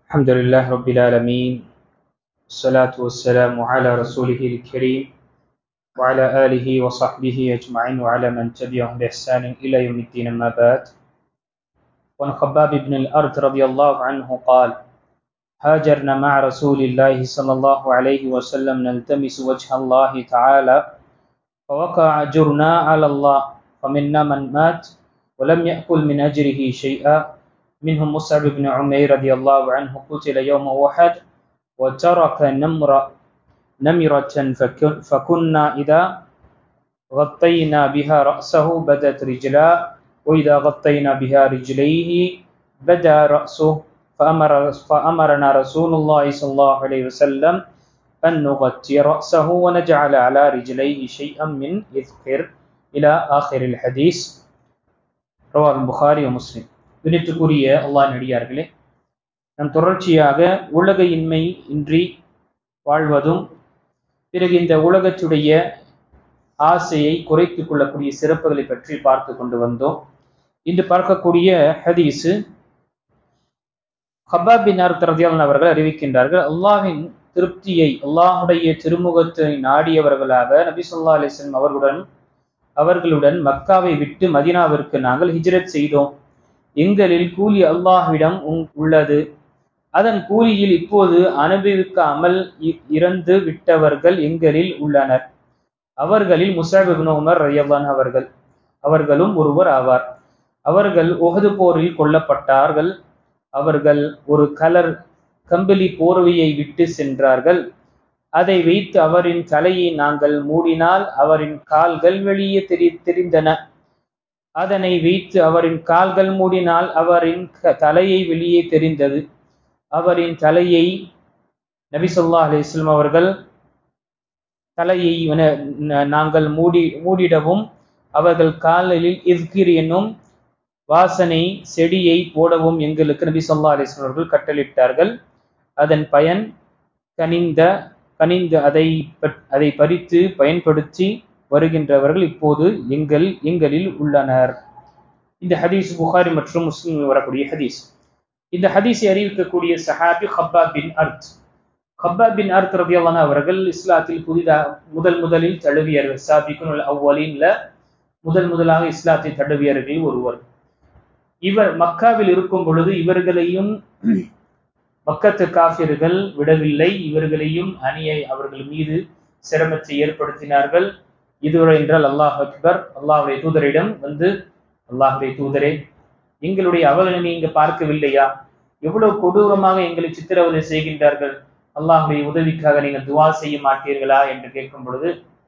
الحمد لله رب العالمين والصلاة والسلام على رسوله الكريم وعلى آله وصحبه أجمعين وعلى من تبعهم بإحسان إلى يوم الدين أما بعد. وعن خباب بن الأرت رضي الله عنه قال: هاجرنا مع رسول الله صلى الله عليه وسلم نلتمس وجه الله تعالى فوقع أجرنا على الله فمنا من مات ولم يأكل من أجره شيئا منهم مصعب بن عمير رضي الله عنه قتل يوم أحد وترك نمرة فكنا إذا غطينا بها رأسه بدت رجلاه وإذا غطينا بها رجليه بدا رأسه فأمرنا رسول الله صلى الله عليه وسلم أن نغطي رأسه ونجعل على رجليه شيئا من إذخر إلى آخر الحديث. رواه البخاري ومسلم. வினித்துக்குரிய அல்லாஹ் நடிகார்களே, நம் தொடர்ச்சியாக உலக இன்மை இன்றி வாழ்வதும் பிறகு இந்த உலகத்துடைய ஆசையை குறைத்துக் கொள்ளக்கூடிய சிறப்புகளை பற்றி பார்த்து கொண்டு வந்தோம். இன்று பார்க்கக்கூடிய ஹதீஸு ஹப்பாப் பின் அர்த் ரலியல்லாஹு அவர்கள் அறிவிக்கின்றார்கள், அல்லாஹ்வின் திருப்தியை, அல்லாஹுடைய திருமுகத்தை நாடியவர்களாக நபி ஸல்லல்லாஹு அலைஹி வஸல்லம் அவர்களுடன் மக்காவை விட்டு மதீனாவிற்கு நாங்கள் ஹிஜ்ரத் செய்தோம். எங்களில் கூலி அல்லாஹ்விடம் உள்ளது. அதன் கூலியில் இப்போது அனுபவிக்காமல் இறந்து விட்டவர்கள் எங்களில் உள்ளனர். அவர்களில் முஸஅப் இப்னு உமர் ரலியல்லாஹு அன்ஹு அவர்களும் ஒருவர் ஆவார். அவர்கள் உஹது போரில் கொல்லப்பட்டார்கள். அவர்கள் ஒரு கலர் கம்பளி போர்வையை விட்டு சென்றார்கள். அதை வைத்து அவரின் தலையை நாங்கள் மூடினால் அவரின் கால்கள் வெளியே தெரிந்தன. அதனை வைத்து அவரின் கால்கள் மூடினால் அவரின் தலையை வெளியே தெரிந்தது. அவரின் தலையை நபி ஸல்லல்லாஹு அலைஹி வஸல்லம் அவர்கள் தலையை நாங்கள் மூடிடவும் அவர்கள் காலில் இஸ்கிர் என்னும் வாசனை செடியை போடவும் எங்களுக்கு நபி ஸல்லல்லாஹு அலைஹி வஸல்லம் அவர்கள் கட்டளிட்டார்கள். அதன் பயன் கனிந்து அதை பறித்து பயன்படுத்தி வருகின்றவர்கள் இப்போது எங்களில் உள்ளனர். இந்த ஹதீஸ் புகாரி மற்றும் முஸ்லிமில் வரக்கூடிய ஹதீஸ். இந்த ஹதீஸை அறிவிக்கக்கூடிய சஹாபி ஹப்பாப் பின் அர்த். ஹப்பாப் பின் அர்த் ரலியல்லாஹு அன்ஹு அவர்கள் இஸ்லாத்தில் முதலில் தழுவியர்கள். சாபிகுல் அவ்வலீன்ல முதலாக இஸ்லாத்தை தழுவியர்கள் ஒருவர். இவர் மக்காவில் இருக்கும் பொழுது இவர்களையும் மக்கத்து காஃபிர்கள் விடவில்லை. இவர்களையும் அவர்கள் மீது சிரமத்தை ஏற்படுத்தினார்கள். இதுவரை என்றால் அல்லாஹ் அக்பர், அல்லாஹ்வுடைய தூதரிடம் வந்து, அல்லாஹ்வுடைய தூதரே, எங்களுடைய அவலனை இங்கு பார்க்கவில்லையா? எவ்வளவு கொடூரமாக எங்களை சித்திரவதை செய்கின்றார்கள். அல்லாஹ்வுடைய உதவிக்காக நீங்கள் துவா செய்ய மாட்டீர்களா என்று கேட்கும் பொழுது,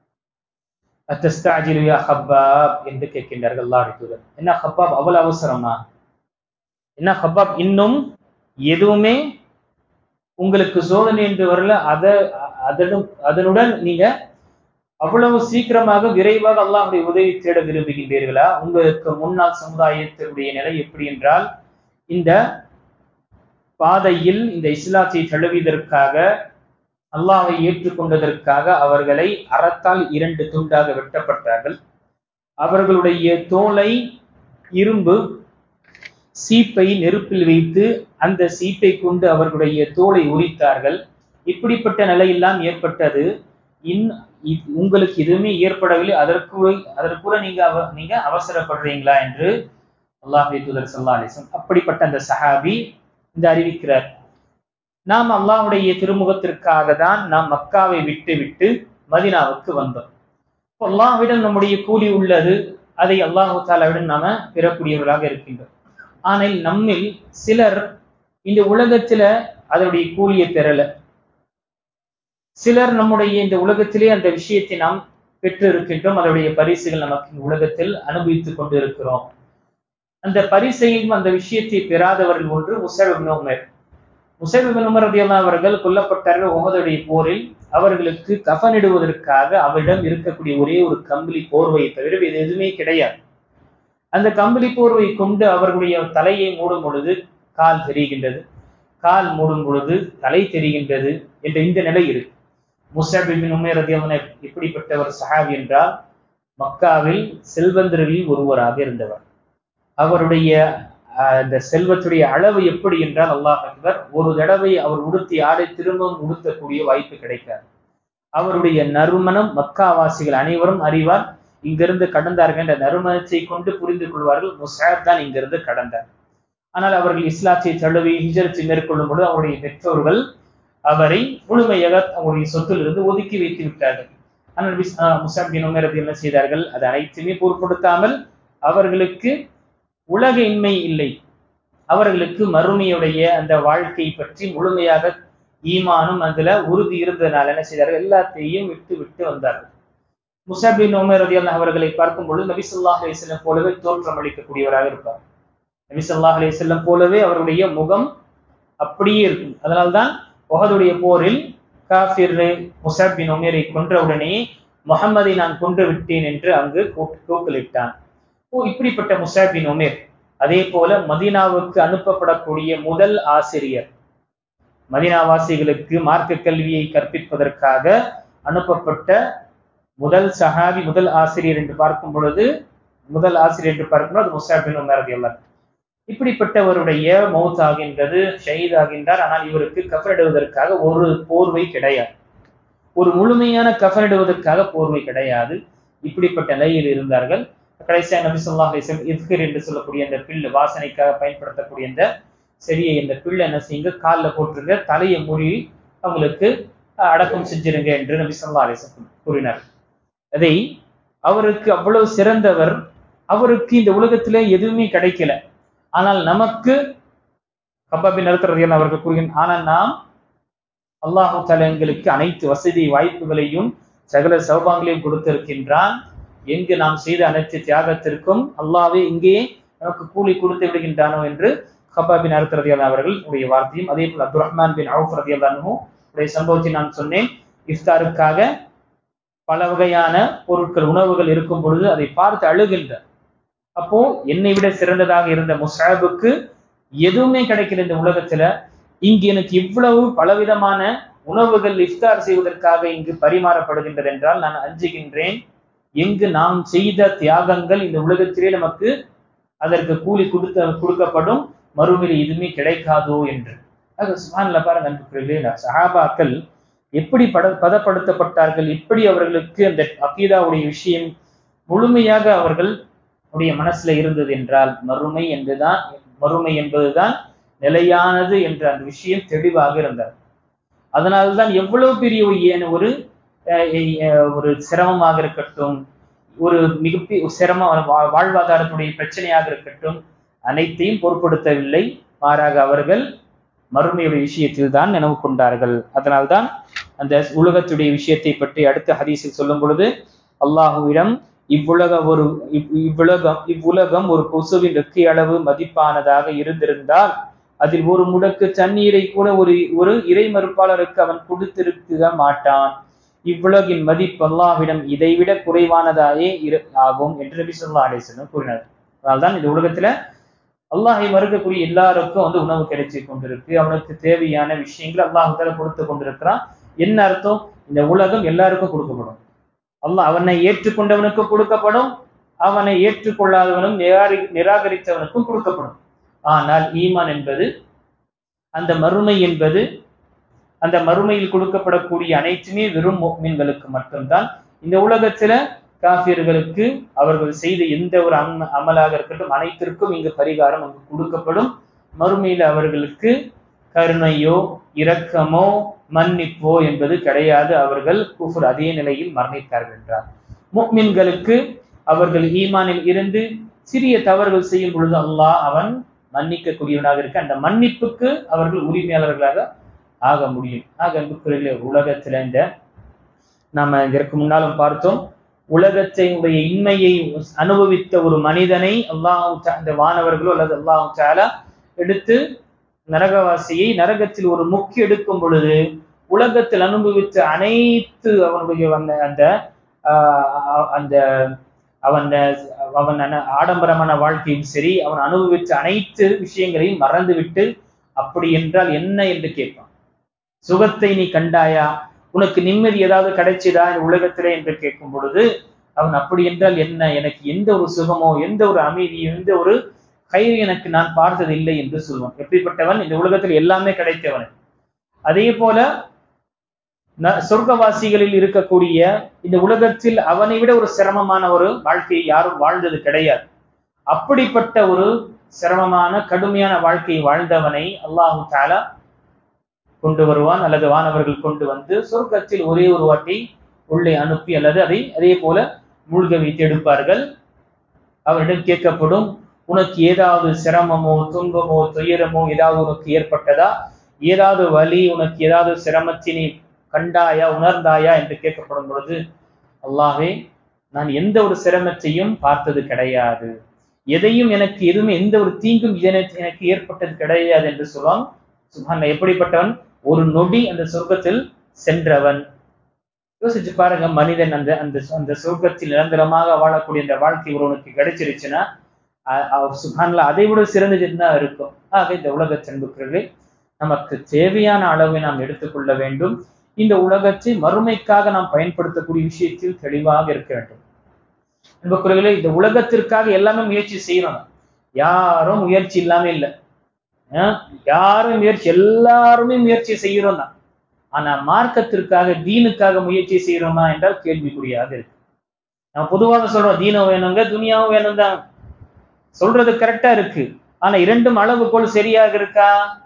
அத்தஸ்தஅஜிலு யா ஹப்பாப் என்று கேட்கின்றார்கள் அல்லாஹ்வுடைய தூதர். என்ன ஹப்பாப், அவ்வளவு அவசரமா? என்ன ஹப்பாப், இன்னும் எதுவுமே உங்களுக்கு சோதனை என்று வரல, அதனுடன் நீங்க அவ்வளவு சீக்கிரமாக விரைவாக அல்லாஹ்வுடைய உதவி தேட விரும்புகின்றீர்களா? உங்களுக்கு முன்னாள் சமுதாயத்தினுடைய நிலை எப்படி என்றால், இந்த பாதையில் இந்த இஸ்லாத்தை தழுவியதற்காக, அல்லாஹ்வை ஏற்றுக்கொண்டதற்காக அவர்களை அறத்தால் 2 துண்டாக வெட்டப்பட்டார்கள். அவர்களுடைய தோலை இரும்பு சீப்பை நெருப்பில் வைத்து அந்த சீப்பை கொண்டு அவர்களுடைய தோலை உரித்தார்கள். இப்படிப்பட்ட நிலையெல்லாம் ஏற்பட்டது. உங்களுக்கு எதுவுமே ஏற்படவில்லை, அதற்குள்ள நீங்க அவசரப்படுறீங்களா என்று அல்லாஹ்வுடைய தூதர் ஸல்லல்லாஹு அலைஹி வஸல்லம் அப்படிப்பட்ட அந்த சஹாபி இந்த அறிவிக்கிறார். நாம் அல்லாஹ்வுடைய திருமுகத்திற்காக தான் நாம் மக்காவை விட்டு மதீனாவுக்கு வந்தோம். அல்லாஹ்விடம் நம்முடைய கூலி உள்ளது. அதை அல்லாஹ் தஆலாவிடம் நாம பெறக்கூடியவர்களாக இருக்கின்றோம். ஆனால் நம்மில் சிலர் இந்த உலகத்துல அதனுடைய கூலியை பெறல. சிலர் நம்முடைய இந்த உலகத்திலே அந்த விஷயத்தை நாம் பெற்று இருக்கின்றோம். அதனுடைய பரிசுகள் நமக்கு இந்த உலகத்தில் அனுபவித்துக் கொண்டு இருக்கிறோம். அந்த பரிசையும் அந்த விஷயத்தை பெறாதவர்கள் ஒன்று முஸஅப் இப்னு உமர். முஸஅப் இப்னு உமர் ரலியல்லாஹு அவர்கள் கொல்லப்பட்டார்கள் உஹதுடைய போரில். அவர்களுக்கு கஃனிடுவதற்காக அவரிடம் இருக்கக்கூடிய ஒரே ஒரு கம்பளி போர்வையை தவிர வேறு எதுவுமே கிடையாது. அந்த கம்பளி போர்வை கொண்டு அவர்களுடைய தலையை மூடும் பொழுது கால் தெரிகின்றது, கால் மூடும் பொழுது தலை தெரிகின்றது என்ற இந்த நிலை இருக்கு. முஸஅப் இப்னு உமைர் ரலியல்லாஹு அன்ஹு இப்படிப்பட்ட ஒரு சஹாபி என்றால் மக்காவில் செல்வந்தர்களில் ஒருவராக இருந்தவர். அவருடைய அந்த செல்வத்துடைய அளவு எப்படி என்றால் அல்லாஹ் அக்பர், ஒரு தடவை அவர் உடுத்திய ஆடை திரும்பவும் உடுத்தக்கூடிய வாய்ப்பு கிடைக்காது. அவருடைய நறுமணம் மக்காவாசிகள் அனைவரும் அறிவார். இங்கிருந்து கடந்தார்கள் என்ற நறுமணத்தை கொண்டு புரிந்து கொள்வார்கள் முஸ்அப் தான் இங்கிருந்து கடந்தார். ஆனால் அவர்கள் இஸ்லாத்தை தழுவி ஹிஜ்ரத்தை மேற்கொள்ளும் பொழுது அவருடைய பெற்றோர்கள் அவரை முழுமையாக அவருடைய சொத்திலிருந்து ஒதுக்கி வைத்து விட்டார்கள். ஆனால் முஸ்அப் பின் உமைர் என்ன செய்தார்கள்? அது அனைத்துமே பொருட்படுத்தாமல் அவர்களுக்கு உலக இன்மை இல்லை, அவர்களுக்கு மறுமையுடைய அந்த வாழ்க்கை பற்றி முழுமையாக ஈமானும் அதுல உறுதி இருந்ததுனால என்ன செய்தார்கள்? எல்லாத்தையும் விட்டு விட்டு வந்தார்கள். முஸ்அப் பின் உமைர் ரலியல்லாஹு அவர்களை பார்க்கும் பொழுது நபி ஸல்லல்லாஹு அலைஹி வஸல்லம் போலவே தோற்றம் அளிக்கக்கூடியவராக இருப்பார். நபி ஸல்லல்லாஹு அலைஹி வஸல்லம் போலவே அவருடைய முகம் அப்படியே இருக்கும். அதனால்தான் உஹதுடைய போரில் காஃபிர் முஸ்அப் பின் உமைரை கொன்றவுடனே முஹம்மதை நான் கொன்று விட்டேன் என்று அங்கு கூக்கலிட்டான். இப்படிப்பட்ட முஸ்அப் பின் உமைர். அதே போல மதீனாவுக்கு அனுப்பப்படக்கூடிய முதல் ஆசிரியர், மதீனாவாசிகளுக்கு மார்க்க கல்வியை கற்பிப்பதற்காக அனுப்பப்பட்ட முதல் சஹாபி, முதல் ஆசிரியர் என்று பார்க்கும் பொழுது முஸ்அப் பின் உமைர் ரலியல்லாஹு. இப்படிப்பட்டவருடைய மௌத் ஆகின்றது, ஷஹீத் ஆகின்றார். ஆனால் இவருக்கு கஃனிடுவதற்காக ஒரு போர்வை கிடையாது, ஒரு முழுமையான கஃனிடுவதற்காக போர்வை கிடையாது. இப்படிப்பட்ட நிலையில் இருந்தார்கள். கடைசியாக நபி ஸல்லல்லாஹு அலைஹி வஸல்லம் இத்கிர் என்று சொல்லக்கூடிய அந்த பில்லு, வாசனைக்காக பயன்படுத்தக்கூடிய அந்த செடியை, இந்த பில்லை என்ன செய்யுங்க, காலில் போட்டுருங்க, தலையை மூடி அவங்களுக்கு அடக்கம் செஞ்சிருங்க என்று நபி ஸல்லல்லாஹு அலைஹி வஸல்லம் கூறினார். அதை அவருக்கு அவ்வளவு சிறந்தவர், அவருக்கு இந்த உலகத்திலே எதுவுமே கிடைக்கல. ஆனால் நமக்கு கப்பாப் பின் அர்த் ரலியல்லாஹு அவர்கள் கூறுகிறார், ஆனால் நாம் அல்லாஹ் தஆலா எங்களுக்கு அனைத்து வசதி வாய்ப்புகளையும் சகல சௌபாங்களையும் கொடுத்திருக்கின்றான். எங்கு நாம் செய்த அனைத்து தியாகத்திற்கும் அல்லாஹ்வே இங்கேயே நமக்கு கூலி கொடுத்து விடுகின்றானோ என்று கப்பாப் பின் அர்த் ரலியல்லாஹு அவர்களுடைய வார்த்தையும், அதே போல் அப்துர் ரஹ்மான் பின் அவுஃப் ரலியல்லாஹு அன்ஹு உடைய சம்பவத்தை நான் சொன்னேன். இஃப்தாருக்காக பல வகையான பொருட்கள், உணவுகள் இருக்கும் பொழுது அதை பார்த்து அழுகின்றார். அப்போ என்னை விட சிறந்ததாக இருந்த முஸ்அபுக்கு எதுவுமே கிடைக்கல இந்த உலகத்துல, இங்கு எனக்கு இவ்வளவு பலவிதமான உணவுகள் இஃப்தார் செய்வதற்காக இங்கு பரிமாறப்படுகின்றது என்றால் நான் அஞ்சுகின்றேன், எங்கு நாம் செய்த தியாகங்கள் இந்த உலகத்திலே நமக்கு அதற்கு கூலி கொடுக்கப்படும், மறுமையில் எதுவுமே கிடைக்காதோ என்று. அது சுப்ஹானல்லாஹ் பாருங்க அன்புக்குரியவர்களே, சஹாபாக்கள் எப்படி பதப்படுத்தப்பட்டார்கள், எப்படி அவர்களுக்கு அந்த அகீதாவுடைய விஷயம் முழுமையாக அவர்கள் உடைய மனசுல இருந்தது என்றால் மறுமை என்பதுதான் நிலையானது என்ற அந்த விஷயம் தெளிவாக இருந்தார். அதனால்தான் எவ்வளவு பெரிய ஒரு சிரமமாக இருக்கட்டும், ஒரு மிகப்பெரிய சிரம வாழ்வாதாரத்துடைய பிரச்சனையாக இருக்கட்டும், அனைத்தையும் பொருட்படுத்தவில்லை. மாறாக அவர்கள் மறுமையுடைய விஷயத்தில் தான் நினைவு கொண்டார்கள். அதனால்தான் அந்த உலகத்துடைய விஷயத்தை பற்றி அடுத்த ஹதீஸில் சொல்லும் பொழுது அல்லாஹுவிடம் இவ்வுலகம் ஒரு கொசுவின் ரெக்கை அளவு மதிப்பானதாக இருந்திருந்தால் அதில் ஒரு முடக்கு தண்ணீரை கூட ஒரு இறை மறுப்பாளருக்கு அவன் கொடுத்திருக்க மாட்டான். இவ்வுலகின் மதிப்பு அல்லாஹ்விடம் இதைவிட குறைவானதாயே ஆகும் என்று நபி ஸல்லல்லாஹு அலைஹி வஸல்லம் கூறினார். அதனால்தான் இந்த உலகத்துல அல்லாஹை மறுக்கக்கூடிய எல்லாருக்கும் உணவு கிடைச்சி கொண்டிருக்கு, அவனுக்கு தேவையான விஷயங்கள் அல்லாஹ் தஆலா கொடுத்து கொண்டிருக்கிறான். என்ன அர்த்தம்? இந்த உலகம் எல்லாருக்கும் கொடுக்கப்படும். அல்லாஹ் அவனை ஏற்றுக்கொண்டவனுக்கும் கொடுக்கப்படும், அவனை ஏற்றுக்கொள்ளாதவனும் நிராகரித்தவனுக்கும் கொடுக்கப்படும். ஆனால் ஈமான் என்பது, அந்த மறுமை என்பது, அந்த மறுமையில் கொடுக்கப்படக்கூடிய அனைத்துமே வெறும் முஃமின்களுக்கு மட்டும்தான். இந்த உலகத்துல காஃபிர்களுக்கு அவர்கள் செய்த எந்த ஒரு அமலாக இருக்கட்டும் அனைத்திற்கும் இங்கு பரிகாரம் அங்கு கொடுக்கப்படும். மறுமையில் அவர்களுக்கு கருணையோ இரக்கமோ மன்னிப்போ என்பது கிடையாது. அவர்கள் குஃப்ர் அதே நிலையில் மரணித்தார்கள் என்றார். முஃமின்களுக்கு அவர்கள் ஈமானில் இருந்து சிறிய தவறுகள் செய்யும் பொழுது அல்லாஹ் அவன் மன்னிக்க கூடியவனாக இருக்க, அந்த மன்னிப்புக்கு அவர்கள் உரிமையாளர்களாக ஆக முடியும். ஆக அன்புக்குரியவர்களே, உலகத்துல நாம இதற்கு முன்னாலும் பார்த்தோம், உலகத்தினுடைய இன்மையை அனுபவித்த ஒரு மனிதனை அல்லாஹ் அந்த வானவர்களோ அல்லது அல்லாஹ் தஆலா எடுத்து நரகவாசியை நரகத்தில் ஒரு முக்கி எடுக்கும் பொழுது உலகத்தில் அனுபவித்த அனைத்து அவனுடைய அவன் ஆடம்பரமான வாழ்க்கையும் சரி, அவன் அனுபவித்த அனைத்து விஷயங்களையும் மறந்துவிட்டு அப்படி என்றால் என்ன என்று கேட்பான். சுகத்தை நீ கண்டாயா, உனக்கு நிம்மதி ஏதாவது கிடைச்சதா இந்த உலகத்திலே என்று கேட்கும் பொழுது அவன் அப்படி என்றால் என்ன, எனக்கு எந்த ஒரு சுகமோ எந்த ஒரு அமைதியோ எந்த ஒரு கயிறு எனக்கு நான் பார்த்தது இல்லை என்று சொல்வான். எப்படிப்பட்டவன்? இந்த உலகத்தில் எல்லாமே கிடைத்தவன். அதே போல சொர்க்கவாசிகளில் இருக்கக்கூடிய இந்த உலகத்தில் அவனை விட ஒரு சிரமமான ஒரு வாழ்க்கையை யாரும் வாழ்ந்தது கிடையாது. அப்படிப்பட்ட ஒரு சிரமமான கடுமையான வாழ்க்கையை வாழ்ந்தவனை அல்லாஹு தஆலா கொண்டு வருவான், அல்லது வானவர்கள் கொண்டு வந்து சொர்க்கத்தில் ஒரே ஒரு வாட்டி உள்ளே அனுப்பி அல்லது அதை அதே போல மூழ்க வைத்து எடுப்பார்கள். அவரிடம் கேட்கப்படும், உனக்கு ஏதாவது சிரமமோ துன்பமோ துயரமோ ஏதாவது உனக்கு ஏற்பட்டதா? ஏதாவது வலி, உனக்கு ஏதாவது சிரமத்தினை கண்டாயா, உணர்ந்தாயா என்று கேட்கப்படும் பொழுது, அல்லாஹ்வே, நான் எந்த ஒரு சிரமத்தையும் பார்த்தது கிடையாது, எதையும் எனக்கு எதுவுமே எந்த ஒரு தீங்கும் எனக்கு ஏற்பட்டது கிடையாது என்று சொல்லுவான். சுப்ஹானல்லாஹ், எப்படிப்பட்டவன்? ஒரு நொடி அந்த சொர்க்கத்தில் சென்றவன். யோசிச்சு பாருங்க, மனிதன் அந்த அந்த அந்த சொர்க்கத்தில் நிரந்தரமாக வாழக்கூடிய அந்த வாழ்க்கை ஒருவனுக்கு கிடைச்சிருச்சுன்னா சுப்ஹானல்லாஹ் அதை விட சிறந்தது என்ன இருக்கும்? ஆக இந்த உலக சென்புக்களை நமக்கு தேவையான அளவை நாம் எடுத்துக்கொள்ள வேண்டும். இந்த உலகத்தை மறுமைக்காக நாம் பயன்படுத்தக்கூடிய விஷயத்தில் தெளிவாக இருக்க வேண்டும். அன்புக்குரியவர்களே, இந்த உலகத்திற்காக எல்லாமே முயற்சி செய்யணும். யாரும் முயற்சி இல்லாம இல்லை. யாரும் முயற்சி, எல்லாருமே முயற்சி செய்யறோம் தான். ஆனா மார்க்கத்திற்காக, தீனுக்காக முயற்சி செய்யறோமா என்றால் கேள்விக்குறியாக இருக்கு. நம்ம பொதுவாக சொல்றோம், தீனம் வேணுங்க, துனியாவும் வேணும் தான் சொல்றது கரெக்டா இருக்கு. ஆனா இரண்டும் அளவுக்குள் சரியாக இருக்கா?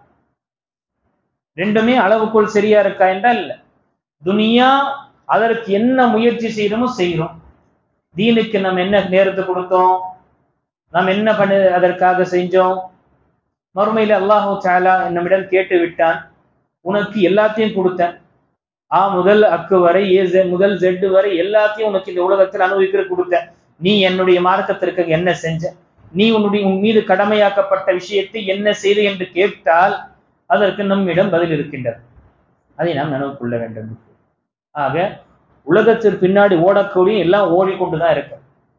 ரெண்டுமே அளவுக்குள் சரியா இருக்கா என்றால் இல்ல. துனியா அதற்கு என்ன முயற்சி செய்யறோமோ செய்யறோம். தீனுக்கு நம்ம என்ன நேரத்தை கொடுத்தோம், நாம் என்ன பண்ண அதற்காக செஞ்சோம். மறுமையில அல்லாஹு தஆலா நம்மிடம் கேட்டு விட்டான், உனக்கு எல்லாத்தையும் கொடுத்தேன், ஆ முதல் அக்கு வரை, ஏ முதல் ஜெட் வரை எல்லாத்தையும் உனக்கு இந்த உலகத்தில் அனுபவிக்கிற கொடுத்தேன். நீ என்னுடைய மார்க்கத்திற்கு என்ன செஞ்ச? நீ உன் மீது கடமையாக்கப்பட்ட விஷயத்தை என்ன செய்து என்று கேட்டால் அதற்கு நம்மிடம் பதில் இருக்கின்றது. அதை நாம் நினைவு கொள்ள வேண்டும். ஆக உலகத்திற்கு பின்னாடி ஓடக்கூடிய எல்லாம் ஓடிக்கொண்டுதான் இருக்கு.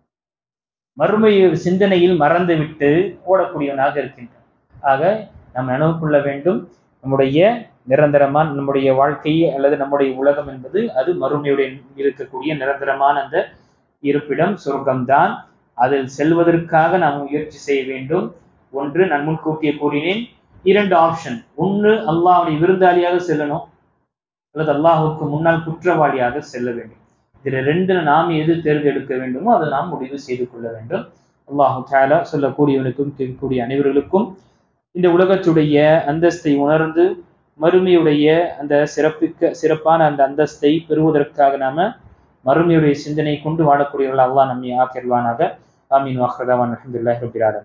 மறுமை சிந்தனையில் மறந்து விட்டு ஓடக்கூடியவனாக இருக்கின்றான். ஆக நாம் நினைவு கொள்ள வேண்டும், நம்முடைய நிரந்தரமான நம்முடைய வாழ்க்கை அல்லது நம்முடைய உலகம் என்பது அது மறுமையுடைய இருக்கக்கூடிய நிரந்தரமான அந்த இருப்பிடம் சொர்க்கம்தான். அதில் செல்வதற்காக நாம் முயற்சி செய்ய வேண்டும். ஒன்று, நான் முன்கூட்டியே கூறினேன், 2 ஆப்ஷன். ஒன்று, அல்லாஹ்வுடைய விருந்தாளியாக செல்லணும், அல்லது அல்லாஹ்வுக்கு முன்னால் குற்றவாளியாக செல்ல வேண்டும். இதுல 2 நாம் எது தேர்ந்தெடுக்க வேண்டுமோ அதை நாம் முடிவு செய்து கொள்ள வேண்டும். அல்லாஹு தஆலா சொல்லக்கூடியவனுக்கும் கேட்கக்கூடிய அனைவர்களுக்கும் இந்த உலகத்துடைய அந்தஸ்தை உணர்ந்து மறுமையுடைய அந்த சிறப்பான அந்த அந்தஸ்தை பெறுவதற்காக நாம மறுமையுடைய சிந்தனை கொண்டு வாழக்கூடியவர்கள் அல்லாஹ் நம்மை ஆக்கிடுவானாக. ஆமீன். வாஹ்ரதாவான் அல்ஹம்துலில்லாஹி ரப்பில் ஆலமீன்.